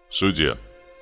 В суде.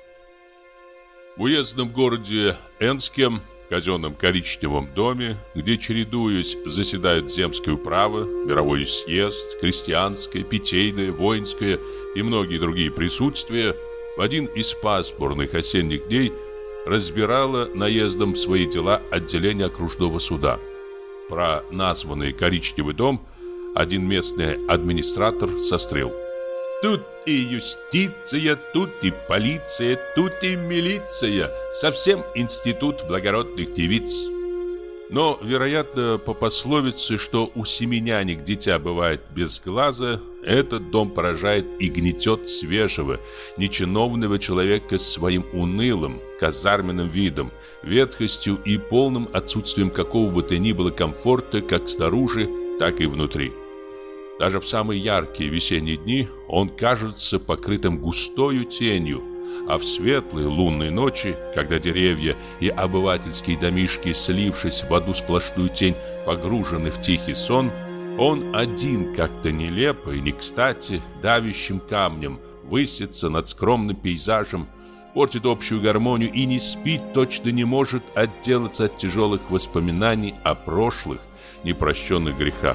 В уездном городе Энске, в казенном коричневом доме, где, чередуясь, заседают земское управа, мировой съезд, крестьянское, питейное, воинское и многие другие присутствия, в один из пасмурных осенних дней разбирало наездом свои дела отделение окружного суда. Про названный коричневый дом один местный администратор сострил: «Тут и юстиция, тут и полиция, тут и милиция, совсем институт благородных девиц». Но, вероятно, по пословице, что у семенянек дитя бывает без глаза, этот дом поражает и гнетет свежего, нечиновного человека своим унылым, казарменным видом, ветхостью и полным отсутствием какого бы то ни было комфорта как снаружи, так и внутри. Даже в самые яркие весенние дни он кажется покрытым густою тенью, а в светлые лунные ночи, когда деревья и обывательские домишки, слившись в одну сплошную тень, погружены в тихий сон, он один как-то нелепо и не кстати давящим камнем высится над скромным пейзажем, портит общую гармонию и не спит, точно не может отделаться от тяжелых воспоминаний о прошлых непрощенных грехах.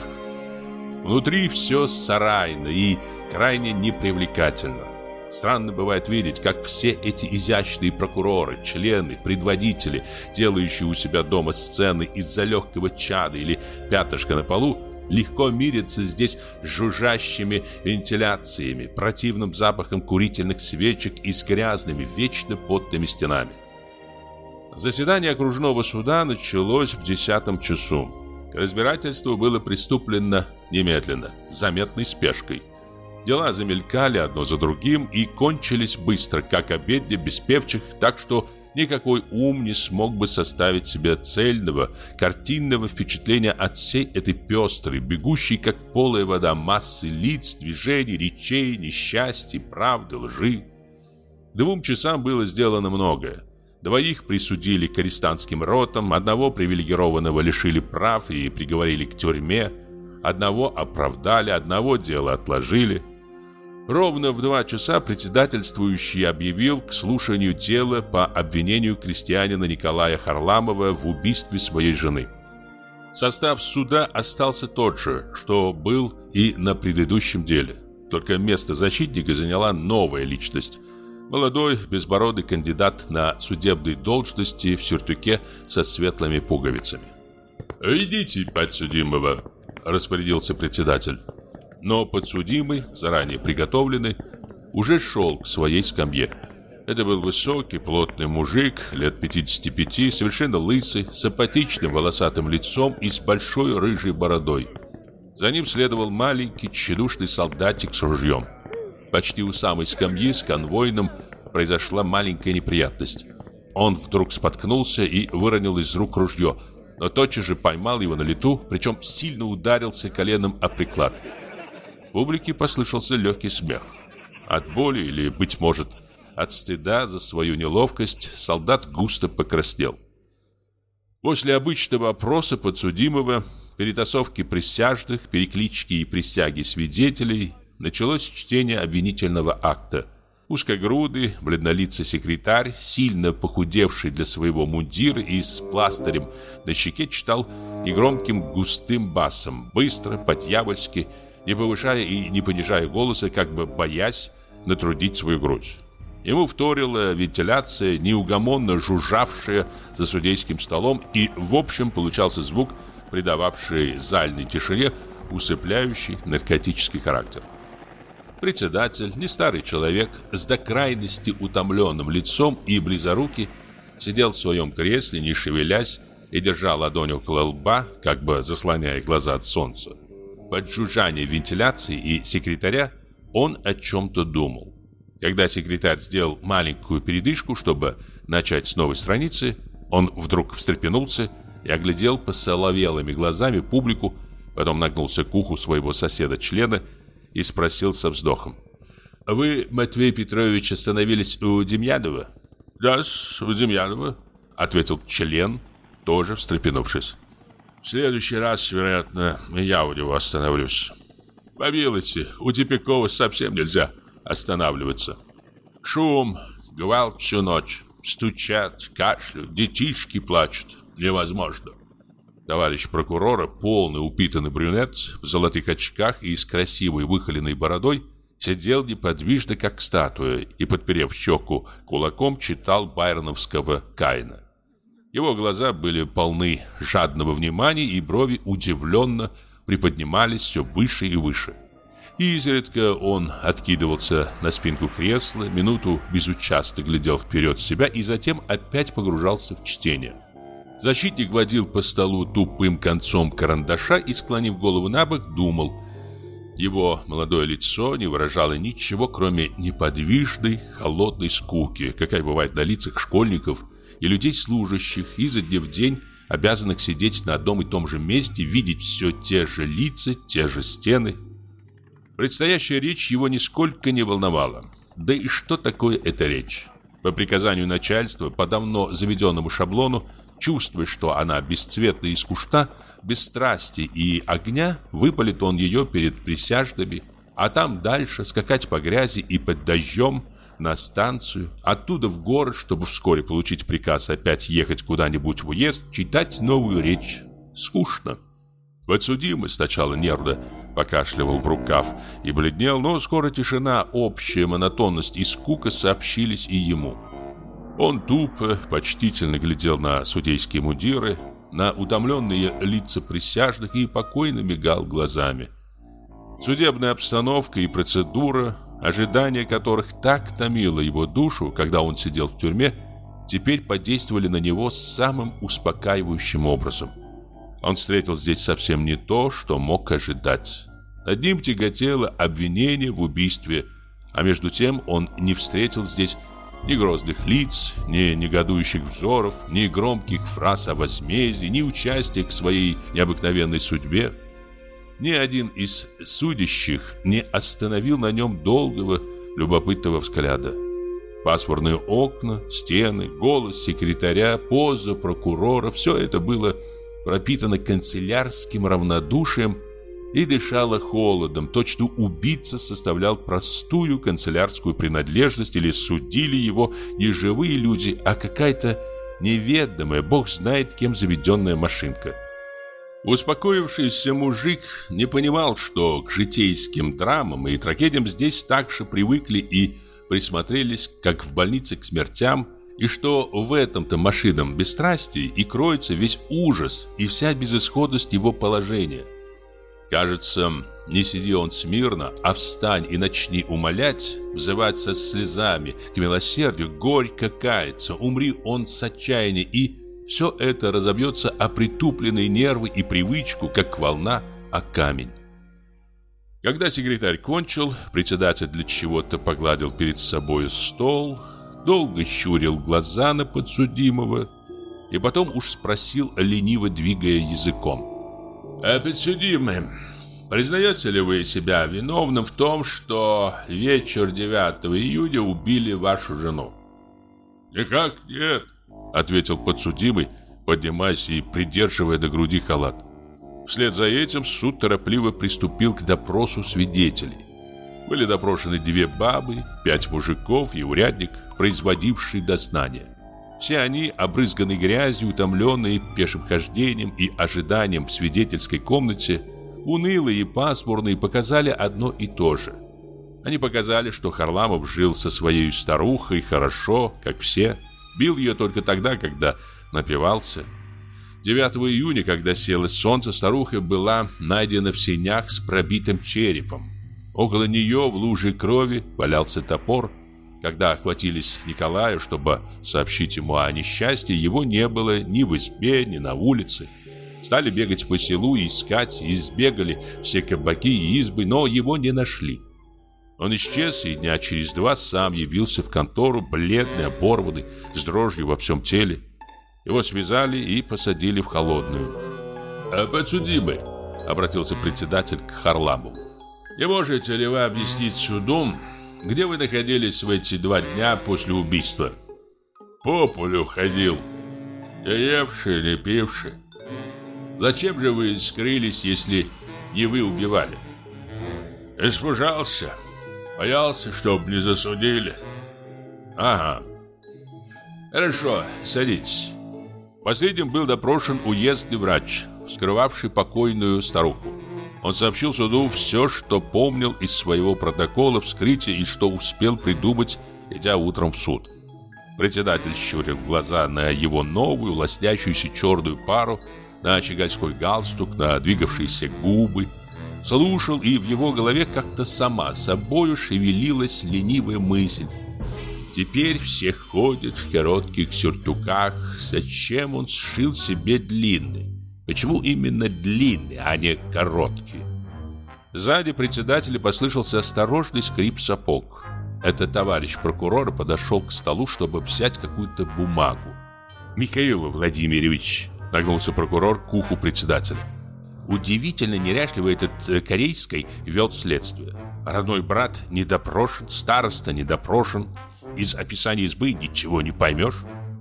Внутри все сарайно и крайне непривлекательно. Странно бывает видеть, как все эти изящные прокуроры, члены, предводители, делающие у себя дома сцены из-за легкого чада или пятнышка на полу, легко мирятся здесь с жужжащими вентиляциями, противным запахом курительных свечек и с грязными, вечно потными стенами. Заседание окружного суда началось в 10 часу. Разбирательство было приступлено немедленно, с заметной спешкой. Дела замелькали одно за другим и кончились быстро, как обедня без певчих, так что никакой ум не смог бы составить себе цельного, картинного впечатления от всей этой пестрой, бегущей, как полая вода, массы лиц, движений, речей, несчастий, правды, лжи. К 2 часам было сделано многое. 2 присудили к арестантским ротам, 1 привилегированного лишили прав и приговорили к тюрьме, 1 оправдали, 1 дело отложили. Ровно в 2 часа председательствующий объявил к слушанию дела по обвинению крестьянина Николая Харламова в убийстве своей жены. Состав суда остался тот же, что был и на предыдущем деле. Только место защитника заняла новая личность. Молодой, безбородый кандидат на судебной должности в сюртуке со светлыми пуговицами. «Идите, подсудимого», — распорядился председатель. Но подсудимый, заранее приготовленный, уже шел к своей скамье. Это был высокий, плотный мужик, лет 55, совершенно лысый, с апатичным волосатым лицом и с большой рыжей бородой. За ним следовал маленький, тщедушный солдатик с ружьем. Почти у самой скамьи с конвойным произошла маленькая неприятность. Он вдруг споткнулся и выронил из рук ружье, но тотчас же поймал его на лету, причем сильно ударился коленом о приклад. В публике послышался легкий смех. От боли или, быть может, от стыда за свою неловкость солдат густо покраснел. После обычного опроса подсудимого, перетасовки присяжных, переклички и присяги свидетелей началось чтение обвинительного акта. Узкогрудый, бледнолицый секретарь, сильно похудевший для своего мундира и с пластырем на щеке, читал негромким густым басом, быстро, по-дьявольски, не повышая и не понижая голоса, как бы боясь натрудить свою грудь. Ему вторила вентиляция, неугомонно жужжавшая за судейским столом, и в общем получался звук, придававший зальной тишине усыпляющий наркотический характер. Председатель, не старый человек, с до крайности утомленным лицом и близорукий, сидел в своем кресле, не шевелясь, и держал ладонь около лба, как бы заслоняя глаза от солнца. Под жужжание вентиляции и секретаря он о чем-то думал. Когда секретарь сделал маленькую передышку, чтобы начать с новой страницы, он вдруг встрепенулся и оглядел посоловелыми глазами публику, потом нагнулся к уху своего соседа-члена и спросил со вздохом: «Вы, Матвей Петрович, остановились у Демьянова?» «Да-с, у Демьянова», — ответил член, тоже встрепенувшись. «В следующий раз, вероятно, я у него остановлюсь. Помилуйте, у Тепикова совсем нельзя останавливаться». Шум, гвалт всю ночь. Стучат, кашляют, детишки плачут. Невозможно. Товарищ прокурора, полный упитанный брюнет, в золотых очках и с красивой выхоленной бородой, сидел неподвижно, как статуя, и, подперев щеку кулаком, читал байроновского Каина. Его глаза были полны жадного внимания, и брови удивленно приподнимались все выше и выше. И изредка он откидывался на спинку кресла, минуту безучастно глядел вперед себя и затем опять погружался в чтение. Защитник водил по столу тупым концом карандаша и, склонив голову набок, думал. Его молодое лицо не выражало ничего, кроме неподвижной, холодной скуки, какая бывает на лицах школьников и людей служащих, изо дня в день обязанных сидеть на одном и том же месте, видеть все те же лица, те же стены. Предстоящая речь его нисколько не волновала. Да и что такое эта речь? По приказанию начальства, по давно заведенному шаблону, чувствуя, что она бесцветна и скучна, без страсти и огня, выпалит он ее перед присяжными, а там дальше скакать по грязи и под дождем на станцию, оттуда в город, чтобы вскоре получить приказ опять ехать куда-нибудь в уезд, читать новую речь. Скучно. Подсудимый сначала нервно покашливал в рукав и бледнел, но скоро тишина, общая монотонность и скука сообщились и ему. Он тупо, почтительно глядел на судейские мундиры, на утомленные лица присяжных и покойно мигал глазами. Судебная обстановка и процедура, ожидание которых так томило его душу, когда он сидел в тюрьме, теперь подействовали на него самым успокаивающим образом. Он встретил здесь совсем не то, что мог ожидать. Над ним тяготело обвинение в убийстве, а между тем он не встретил здесь ни грозных лиц, ни негодующих взоров, ни громких фраз о возмездии, ни участия к своей необыкновенной судьбе. Ни один из судящих не остановил на нем долгого, любопытного взгляда. Пасмурные окна, стены, голос секретаря, поза прокурора – все это было пропитано канцелярским равнодушием и дышало холодом. Точно убийца составлял простую канцелярскую принадлежность или судили его не живые люди, а какая-то неведомая, бог знает кем заведенная машинка. Успокоившийся мужик не понимал, что к житейским драмам и трагедиям здесь так же привыкли и присмотрелись, как в больнице к смертям, и что в этом-то машинном бесстрастии и кроется весь ужас и вся безысходность его положения. Кажется, не сиди он смирно, а встань и начни умолять, взывать со слезами к милосердию, горько каяться, умри он с отчаяния, и все это разобьется о притупленные нервы и привычку, как волна о камень. Когда секретарь кончил, председатель для чего-то погладил перед собой стол, долго щурил глаза на подсудимого и потом уж спросил, лениво двигая языком: «Подсудимый, признаете ли вы себя виновным в том, что вечер 9 июня убили вашу жену?» «Никак нет», — ответил подсудимый, поднимаясь и придерживая до груди халат. Вслед за этим суд торопливо приступил к допросу свидетелей. Были допрошены 2 бабы, 5 мужиков и урядник, производивший дознание. Все они, обрызганные грязью, утомленные пешим хождением и ожиданием в свидетельской комнате, унылые и пасмурные, показали одно и то же. Они показали, что Харламов жил со своей старухой хорошо, как все, бил ее только тогда, когда напивался. 9 июня, когда село солнце, старуха была найдена в сенях с пробитым черепом. Около нее в луже крови валялся топор. Когда охватились Николая, чтобы сообщить ему о несчастье, его не было ни в избе, ни на улице. Стали бегать по селу и искать, избегали все кабаки и избы, но его не нашли. Он исчез, и дня через 2 сам явился в контору, бледный, оборванный, с дрожью во всем теле. Его связали и посадили в холодную. «Подсудимый», — обратился председатель к Харламову, «не можете ли вы объяснить суду, где вы находились в эти 2 дня после убийства?» «По полю ходил, не евший, не пивший». «Зачем же вы скрылись, если не вы убивали?» «Испужался, боялся, чтоб не засудили». Ага. Хорошо, садитесь. Последним был допрошен уездный врач, скрывавший покойную старуху. Он сообщил суду все, что помнил из своего протокола вскрытия и что успел придумать, идя утром в суд. Председатель щурил глаза на его новую, лоснящуюся черную пару, на щегольской галстук, на двигавшиеся губы. Слушал, и в его голове как-то сама собою шевелилась ленивая мысль. Теперь все ходят в коротких сюртуках. Зачем он сшил себе длинный? Почему именно длинный, а не короткий? Сзади председателя послышался осторожный скрип сапог. Это товарищ прокурора подошел к столу, чтобы взять какую-то бумагу. «Михаил Владимирович», — нагнулся прокурор к уху председателя. Удивительно неряшливо этот Корейский вел следствие. Родной брат не допрошен, староста не допрошен. Из описания избы ничего не поймешь.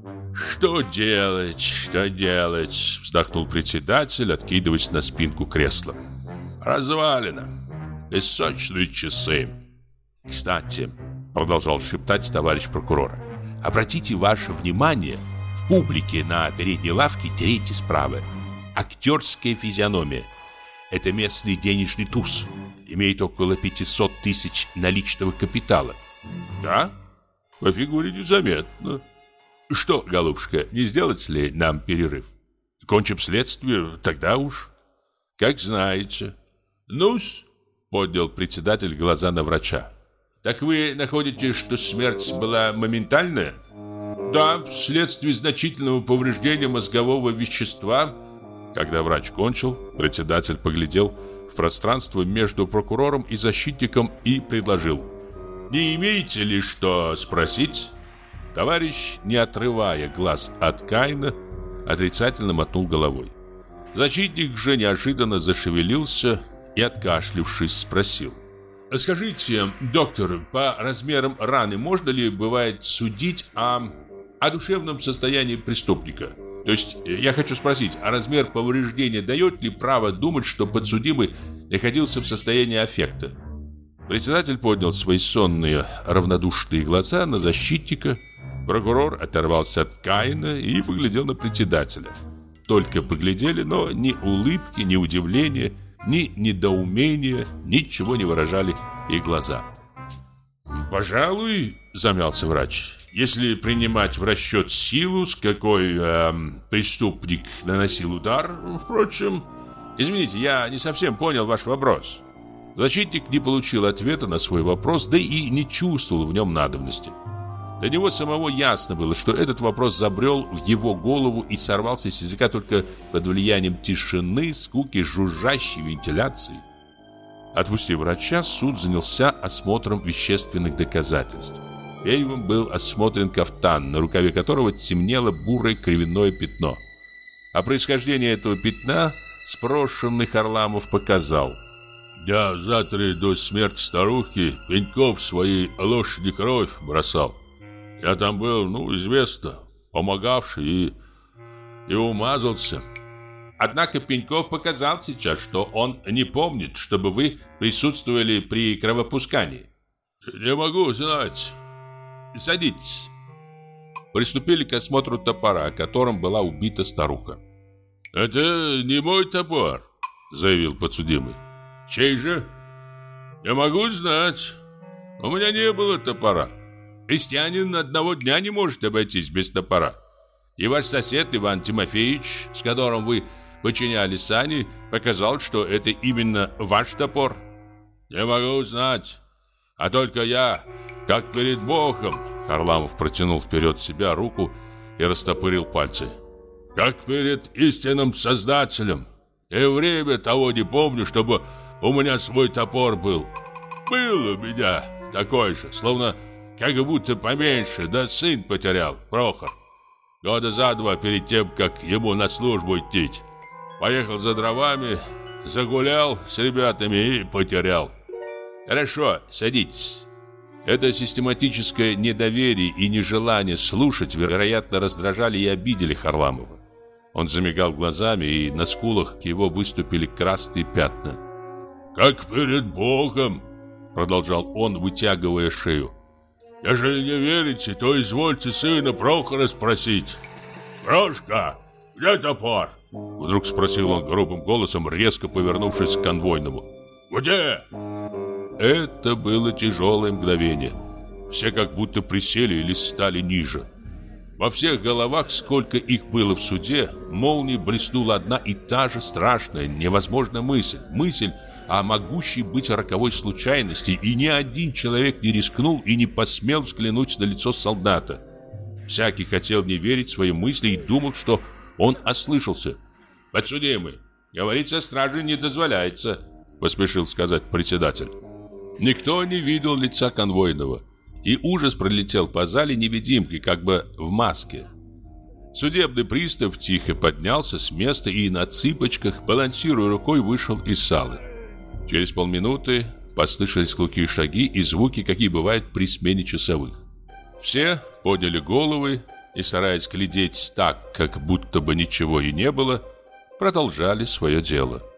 «Что делать, что делать?» — вздохнул председатель, откидываясь на спинку кресла. «Развалено. Песочные часы». «Кстати», — продолжал шептать товарищ прокурора, «обратите ваше внимание, в публике на передней лавке третьей справа. Актерская физиономия. Это местный денежный туз. Имеет около 500 тысяч наличного капитала». «Да? По фигуре незаметно. Что, голубушка, не сделать ли нам перерыв? Кончим следствие, тогда уж. Как знаете». «Ну-с», — поднял председатель глаза на врача. «Так вы находите, что смерть была моментальная?» «Да, вследствие значительного повреждения мозгового вещества». Когда врач кончил, председатель поглядел в пространство между прокурором и защитником и предложил: «Не имеете ли что спросить?» Товарищ, не отрывая глаз от Каина, отрицательно мотнул головой. Защитник же неожиданно зашевелился и, откашлявшись, спросил: «Скажите, доктор, по размерам раны можно ли, бывает, судить о душевном состоянии преступника? То есть, я хочу спросить, а размер повреждения дает ли право думать, что подсудимый находился в состоянии аффекта?» Председатель поднял свои сонные, равнодушные глаза на защитника. Прокурор оторвался от Каина и поглядел на председателя. Только поглядели, но ни улыбки, ни удивления, ни недоумения ничего не выражали их глаза. «Пожалуй, — замялся врач, — если принимать в расчет силу, с какой преступник наносил удар, впрочем... Извините, я не совсем понял ваш вопрос». Защитник не получил ответа на свой вопрос, да и не чувствовал в нем надобности. Для него самого ясно было, что этот вопрос забрел в его голову и сорвался с языка только под влиянием тишины, скуки, жужжащей вентиляции. Отпустив врача, суд занялся осмотром вещественных доказательств. Первым был осмотрен кафтан, на рукаве которого темнело бурое кривяное пятно. О происхождении этого пятна спрошенный Харламов показал: «Я завтра до смерти старухи Пеньков своей лошади кровь бросал. Я там был, известно, помогавший и умазался». Однако Пеньков показал сейчас, что он не помнит, чтобы вы присутствовали при кровопускании. «Не могу знать. Садитесь». Приступили к осмотру топора, которым была убита старуха. «Это не мой топор», — заявил подсудимый. «Чей же?» «Я могу знать. У меня не было топора. Крестьянин одного дня не может обойтись без топора. И ваш сосед Иван Тимофеевич, с которым вы починяли сани, показал, что это именно ваш топор». «Не могу знать. А только я, как перед Богом», — Харламов протянул вперед себя руку и растопырил пальцы, «как перед истинным Создателем. И время того не помню, чтобы у меня свой топор был. Был у меня такой же, словно как будто поменьше, да сын потерял, Прохор. Года за два перед тем, как ему на службу идти. Поехал за дровами, загулял с ребятами и потерял». «Хорошо, садитесь». Это систематическое недоверие и нежелание слушать, вероятно, раздражали и обидели Харламова. Он замигал глазами, и на скулах его выступили красные пятна. «Как перед Богом», — продолжал он, вытягивая шею. Если не верите, то извольте сына Прохора спросить. Прошка, где топор? Вдруг спросил он грубым голосом, резко повернувшись к конвойному. Где? Это было тяжелое мгновение. Все как будто присели или стали ниже. Во всех головах, сколько их было в суде, молнией блеснула одна и та же страшная, невозможная мысль. Мысль о могущей быть роковой случайности, и ни один человек не рискнул и не посмел взглянуть на лицо солдата. Всякий хотел не верить своим мыслям и думал, что он ослышался. «Подсудимый, говорить со стражей не дозволяется», — поспешил сказать председатель. Никто не видел лица конвойного, и ужас пролетел по зале невидимкой, как бы в маске. Судебный пристав тихо поднялся с места и на цыпочках, балансируя рукой, вышел из залы. Через полминуты послышались глухие шаги и звуки, какие бывают при смене часовых. Все подняли головы и, стараясь глядеть так, как будто бы ничего и не было, продолжали свое дело.